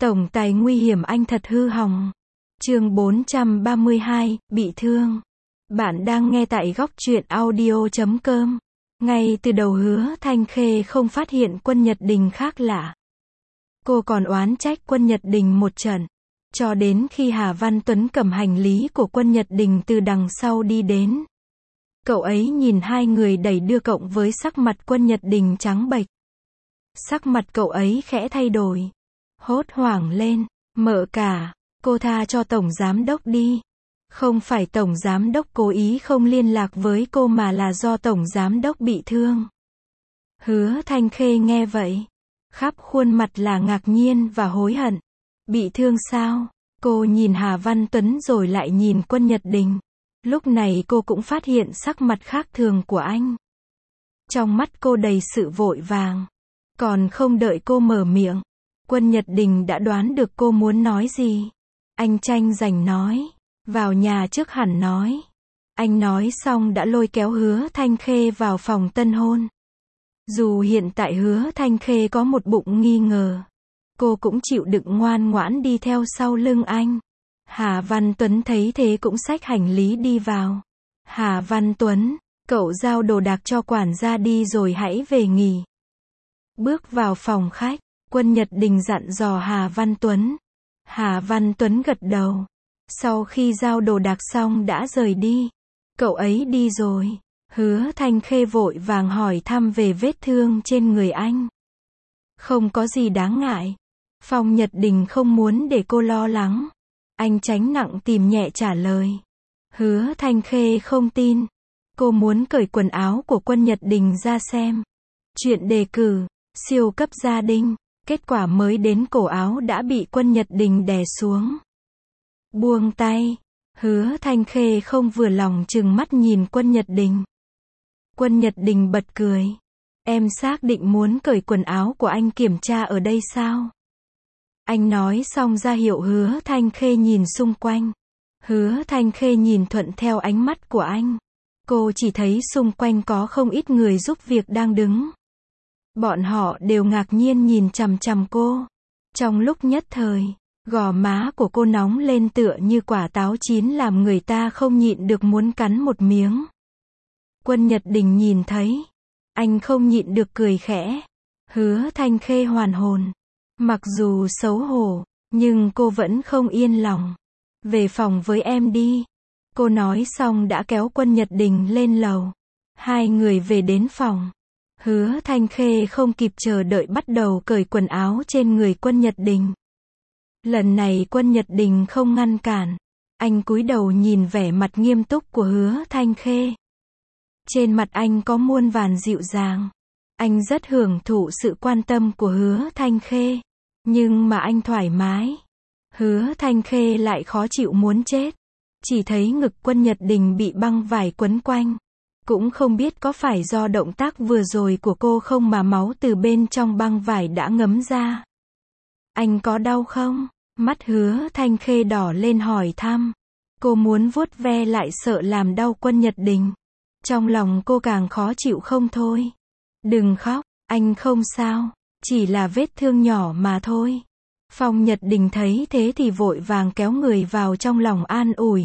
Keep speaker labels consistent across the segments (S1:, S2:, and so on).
S1: Tổng tài nguy hiểm anh thật hư hỏng. Chương 432, bị thương. Bạn đang nghe tại góc truyện audio.com. Ngay từ đầu Hứa Thanh Khê không phát hiện Quân Nhật Đình khác lạ. Cô còn oán trách Quân Nhật Đình một trận. Cho đến khi Hà Văn Tuấn cầm hành lý của Quân Nhật Đình từ đằng sau đi đến. Cậu ấy nhìn hai người đẩy đưa cộng với sắc mặt Quân Nhật Đình trắng bệch. Sắc mặt cậu ấy khẽ thay đổi. Hốt hoảng lên, mợ cả, cô tha cho Tổng Giám Đốc đi. Không phải Tổng Giám Đốc cố ý không liên lạc với cô mà là do Tổng Giám Đốc bị thương. Hứa Thanh Khê nghe vậy, khắp khuôn mặt là ngạc nhiên và hối hận. Bị thương sao? Cô nhìn Hà Văn Tuấn rồi lại nhìn Quân Nhật Đình. Lúc này cô cũng phát hiện sắc mặt khác thường của anh. Trong mắt cô đầy sự vội vàng. Còn không đợi cô mở miệng, Quân Nhật Đình đã đoán được cô muốn nói gì. Anh tranh giành nói, vào nhà trước hẳn nói. Anh nói xong đã lôi kéo Hứa Thanh Khê vào phòng tân hôn. Dù hiện tại Hứa Thanh Khê có một bụng nghi ngờ, cô cũng chịu đựng ngoan ngoãn đi theo sau lưng anh. Hà Văn Tuấn thấy thế cũng xách hành lý đi vào. Hà Văn Tuấn, cậu giao đồ đạc cho quản gia đi rồi hãy về nghỉ. Bước vào phòng khách, Quân Nhật Đình dặn dò Hà Văn Tuấn. Hà Văn Tuấn gật đầu. Sau khi giao đồ đạc xong đã rời đi. Cậu ấy đi rồi. Hứa Thanh Khê vội vàng hỏi thăm về vết thương trên người anh. Không có gì đáng ngại. Phong Nhật Đình không muốn để cô lo lắng. Anh tránh nặng tìm nhẹ trả lời. Hứa Thanh Khê không tin. Cô muốn cởi quần áo của Quân Nhật Đình ra xem. Chuyện đề cử, siêu cấp gia đình. Kết quả mới đến cổ áo đã bị Quân Nhật Đình đè xuống. Buông tay. Hứa Thanh Khê không vừa lòng trừng mắt nhìn Quân Nhật Đình. Quân Nhật Đình bật cười. Em xác định muốn cởi quần áo của anh kiểm tra ở đây sao? Anh nói xong ra hiệu Hứa Thanh Khê nhìn xung quanh. Hứa Thanh Khê nhìn thuận theo ánh mắt của anh. Cô chỉ thấy xung quanh có không ít người giúp việc đang đứng. Bọn họ đều ngạc nhiên nhìn chằm chằm cô. Trong lúc nhất thời, gò má của cô nóng lên tựa như quả táo chín làm người ta không nhịn được muốn cắn một miếng. Quân Nhật Đình nhìn thấy. Anh không nhịn được cười khẽ. Hứa Thanh Khê hoàn hồn. Mặc dù xấu hổ, nhưng cô vẫn không yên lòng. Về phòng với em đi. Cô nói xong đã kéo Quân Nhật Đình lên lầu. Hai người về đến phòng. Hứa Thanh Khê không kịp chờ đợi bắt đầu cởi quần áo trên người Quân Nhật Đình. Lần này Quân Nhật Đình không ngăn cản. Anh cúi đầu nhìn vẻ mặt nghiêm túc của Hứa Thanh Khê. Trên mặt anh có muôn vàn dịu dàng. Anh rất hưởng thụ sự quan tâm của Hứa Thanh Khê. Nhưng mà anh thoải mái. Hứa Thanh Khê lại khó chịu muốn chết. Chỉ thấy ngực Quân Nhật Đình bị băng vải quấn quanh. Cũng không biết có phải do động tác vừa rồi của cô không mà máu từ bên trong băng vải đã ngấm ra. Anh có đau không? Mắt Hứa Thanh Khê đỏ lên hỏi thăm. Cô muốn vuốt ve lại sợ làm đau Quân Nhật Đình. Trong lòng cô càng khó chịu không thôi. Đừng khóc, anh không sao. Chỉ là vết thương nhỏ mà thôi. Phong Nhật Đình thấy thế thì vội vàng kéo người vào trong lòng an ủi.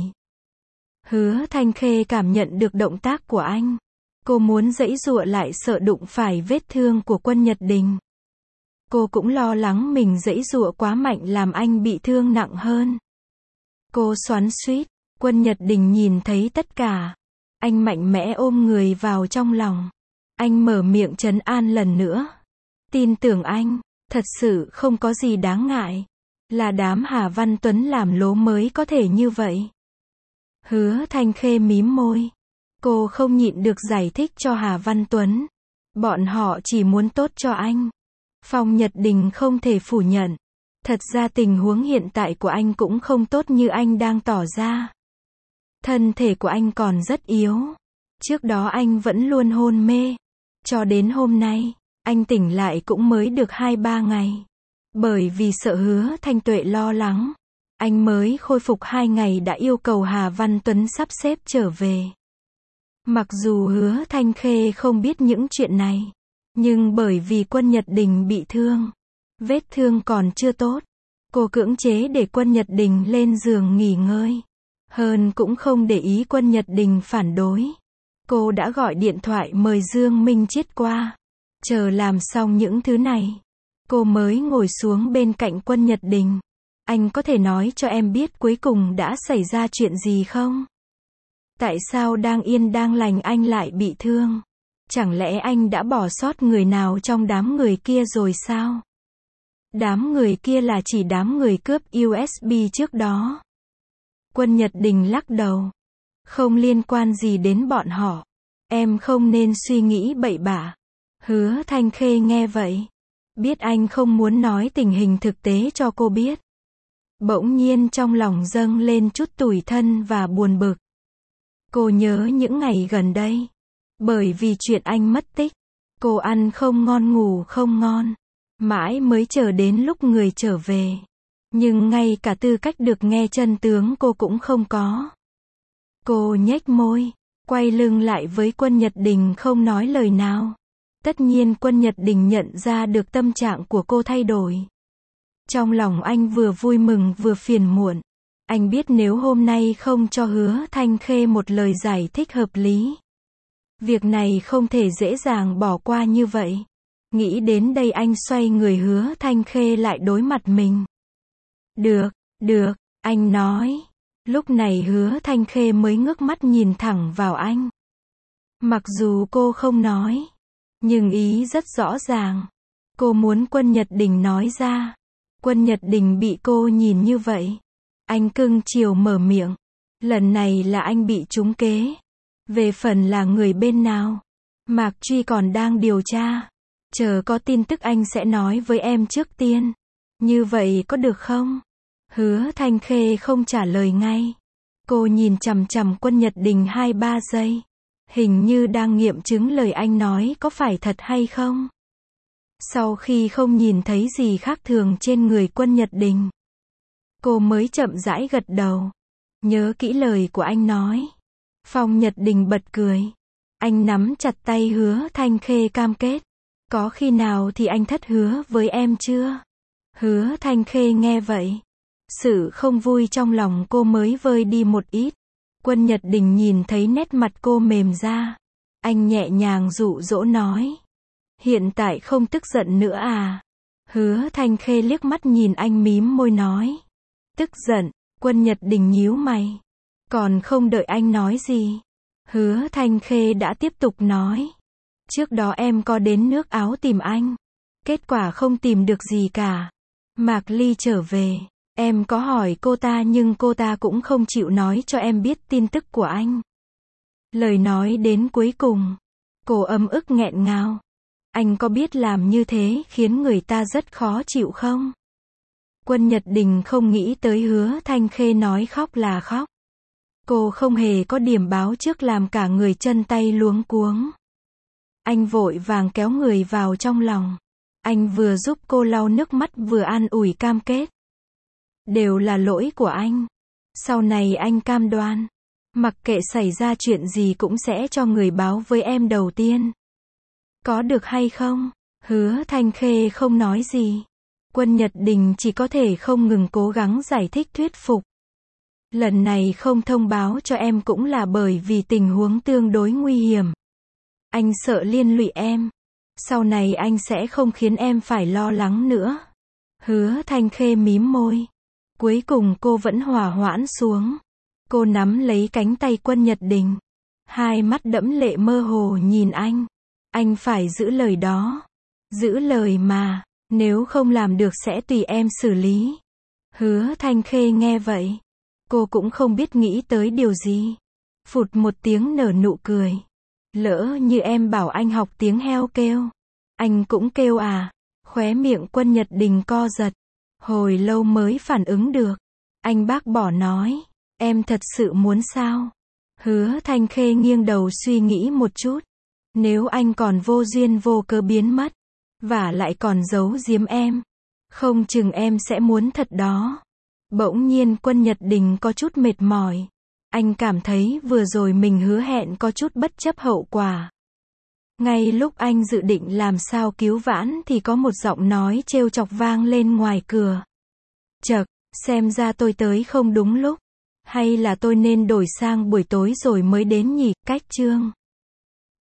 S1: Hứa Thanh Khê cảm nhận được động tác của anh. Cô muốn giãy giụa lại sợ đụng phải vết thương của Quân Nhật Đình. Cô cũng lo lắng mình giãy giụa quá mạnh làm anh bị thương nặng hơn. Cô xoắn xuýt. Quân Nhật Đình nhìn thấy tất cả. Anh mạnh mẽ ôm người vào trong lòng. Anh mở miệng trấn an lần nữa. Tin tưởng anh, thật sự không có gì đáng ngại. Là đám Hà Văn Tuấn làm lố mới có thể như vậy. Hứa Thanh Khê mím môi. Cô không nhịn được giải thích cho Hà Văn Tuấn. Bọn họ chỉ muốn tốt cho anh. Phong Nhật Đình không thể phủ nhận. Thật ra tình huống hiện tại của anh cũng không tốt như anh đang tỏ ra. Thân thể của anh còn rất yếu. Trước đó anh vẫn luôn hôn mê. Cho đến hôm nay, anh tỉnh lại cũng mới được 2-3 ngày. Bởi vì sợ Hứa Thanh Tuệ lo lắng, anh mới khôi phục 2 ngày đã yêu cầu Hà Văn Tuấn sắp xếp trở về. Mặc dù Hứa Thanh Khê không biết những chuyện này, nhưng bởi vì Quân Nhật Đình bị thương, vết thương còn chưa tốt, Cô cưỡng chế để Quân Nhật Đình lên giường nghỉ ngơi. Hơn cũng không để ý Quân Nhật Đình phản đối. Cô đã gọi điện thoại mời Dương Minh Chiết qua. Chờ làm xong những thứ này, cô mới ngồi xuống bên cạnh Quân Nhật Đình. Anh có thể nói cho em biết cuối cùng đã xảy ra chuyện gì không? Tại sao đang yên đang lành anh lại bị thương? Chẳng lẽ anh đã bỏ sót người nào trong đám người kia rồi sao? Đám người kia là chỉ đám người cướp USB trước đó. Quân Nhật Đình lắc đầu. Không liên quan gì đến bọn họ. Em không nên suy nghĩ bậy bạ. Hứa Thanh Khê nghe vậy. Biết anh không muốn nói tình hình thực tế cho cô biết. Bỗng nhiên trong lòng dâng lên chút tủi thân và buồn bực. Cô nhớ những ngày gần đây. Bởi vì chuyện anh mất tích. Cô ăn không ngon ngủ không ngon. Mãi mới chờ đến lúc người trở về. Nhưng ngay cả tư cách được nghe chân tướng cô cũng không có. Cô nhếch môi, quay lưng lại với Quân Nhật Đình không nói lời nào. Tất nhiên Quân Nhật Đình nhận ra được tâm trạng của cô thay đổi. Trong lòng anh vừa vui mừng vừa phiền muộn. Anh biết nếu hôm nay không cho Hứa Thanh Khê một lời giải thích hợp lý, việc này không thể dễ dàng bỏ qua như vậy. Nghĩ đến đây anh xoay người Hứa Thanh Khê lại đối mặt mình. Được, anh nói. Lúc này Hứa Thanh Khê mới ngước mắt nhìn thẳng vào anh. Mặc dù cô không nói, nhưng ý rất rõ ràng. Cô muốn Quân Nhật Đình nói ra. Quân Nhật Đình bị cô nhìn như vậy. Anh cưng chiều mở miệng. Lần này là anh bị trúng kế. Về phần là người bên nào, Mạc Truy còn đang điều tra. Chờ có tin tức anh sẽ nói với em trước tiên. Như vậy có được không? Hứa Thanh Khê không trả lời ngay. Cô nhìn chằm chằm Quân Nhật Đình 2-3 giây. Hình như đang nghiệm chứng lời anh nói có phải thật hay không. Sau khi không nhìn thấy gì khác thường trên người Quân Nhật Đình, cô mới chậm rãi gật đầu. Nhớ kỹ lời của anh nói. Phong Nhật Đình bật cười. Anh nắm chặt tay Hứa Thanh Khê cam kết. Có khi nào thì anh thất hứa với em chưa? Hứa Thanh Khê nghe vậy. Sự không vui trong lòng cô mới vơi đi một ít. Quân Nhật Đình nhìn thấy nét mặt cô mềm ra. Anh nhẹ nhàng dụ dỗ nói. Hiện tại không tức giận nữa à? Hứa Thanh Khê liếc mắt nhìn anh mím môi nói. Tức giận. Quân Nhật Đình nhíu mày. Còn không đợi anh nói gì, Hứa Thanh Khê đã tiếp tục nói. Trước đó em có đến nước Áo tìm anh. Kết quả không tìm được gì cả. Mạc Ly trở về. Em có hỏi cô ta nhưng cô ta cũng không chịu nói cho em biết tin tức của anh. Lời nói đến cuối cùng, cô ấm ức nghẹn ngào. Anh có biết làm như thế khiến người ta rất khó chịu không? Quân Nhật Đình không nghĩ tới Hứa Thanh Khê nói khóc là khóc. Cô không hề có điểm báo trước làm cả người chân tay luống cuống. Anh vội vàng kéo người vào trong lòng. Anh vừa giúp cô lau nước mắt vừa an ủi cam kết. Đều là lỗi của anh. Sau này anh cam đoan. Mặc kệ xảy ra chuyện gì cũng sẽ cho người báo với em đầu tiên. Có được hay không? Hứa Thanh Khê không nói gì. Quân Nhật Đình chỉ có thể không ngừng cố gắng giải thích thuyết phục. Lần này không thông báo cho em cũng là bởi vì tình huống tương đối nguy hiểm. Anh sợ liên lụy em. Sau này anh sẽ không khiến em phải lo lắng nữa. Hứa Thanh Khê mím môi. Cuối cùng cô vẫn hòa hoãn xuống. Cô nắm lấy cánh tay Quân Nhật Đình. Hai mắt đẫm lệ mơ hồ nhìn anh. Anh phải giữ lời đó. Giữ lời mà. Nếu không làm được sẽ tùy em xử lý. Hứa Thanh Khê nghe vậy. Cô cũng không biết nghĩ tới điều gì. Phụt một tiếng nở nụ cười. Lỡ như em bảo anh học tiếng heo kêu. Anh cũng kêu à? Khóe miệng Quân Nhật Đình co giật. Hồi lâu mới phản ứng được. Anh bác bỏ nói. Em thật sự muốn sao? Hứa Thanh Khê nghiêng đầu suy nghĩ một chút. Nếu anh còn vô duyên vô cớ biến mất, và lại còn giấu giếm em, không chừng em sẽ muốn thật đó. Bỗng nhiên Quân Nhật Đình có chút mệt mỏi. Anh cảm thấy vừa rồi mình hứa hẹn có chút bất chấp hậu quả. Ngay lúc anh dự định làm sao cứu vãn thì có một giọng nói trêu chọc vang lên ngoài cửa. Chậc, xem ra tôi tới không đúng lúc. Hay là tôi nên đổi sang buổi tối rồi mới đến nhỉ, cách chương.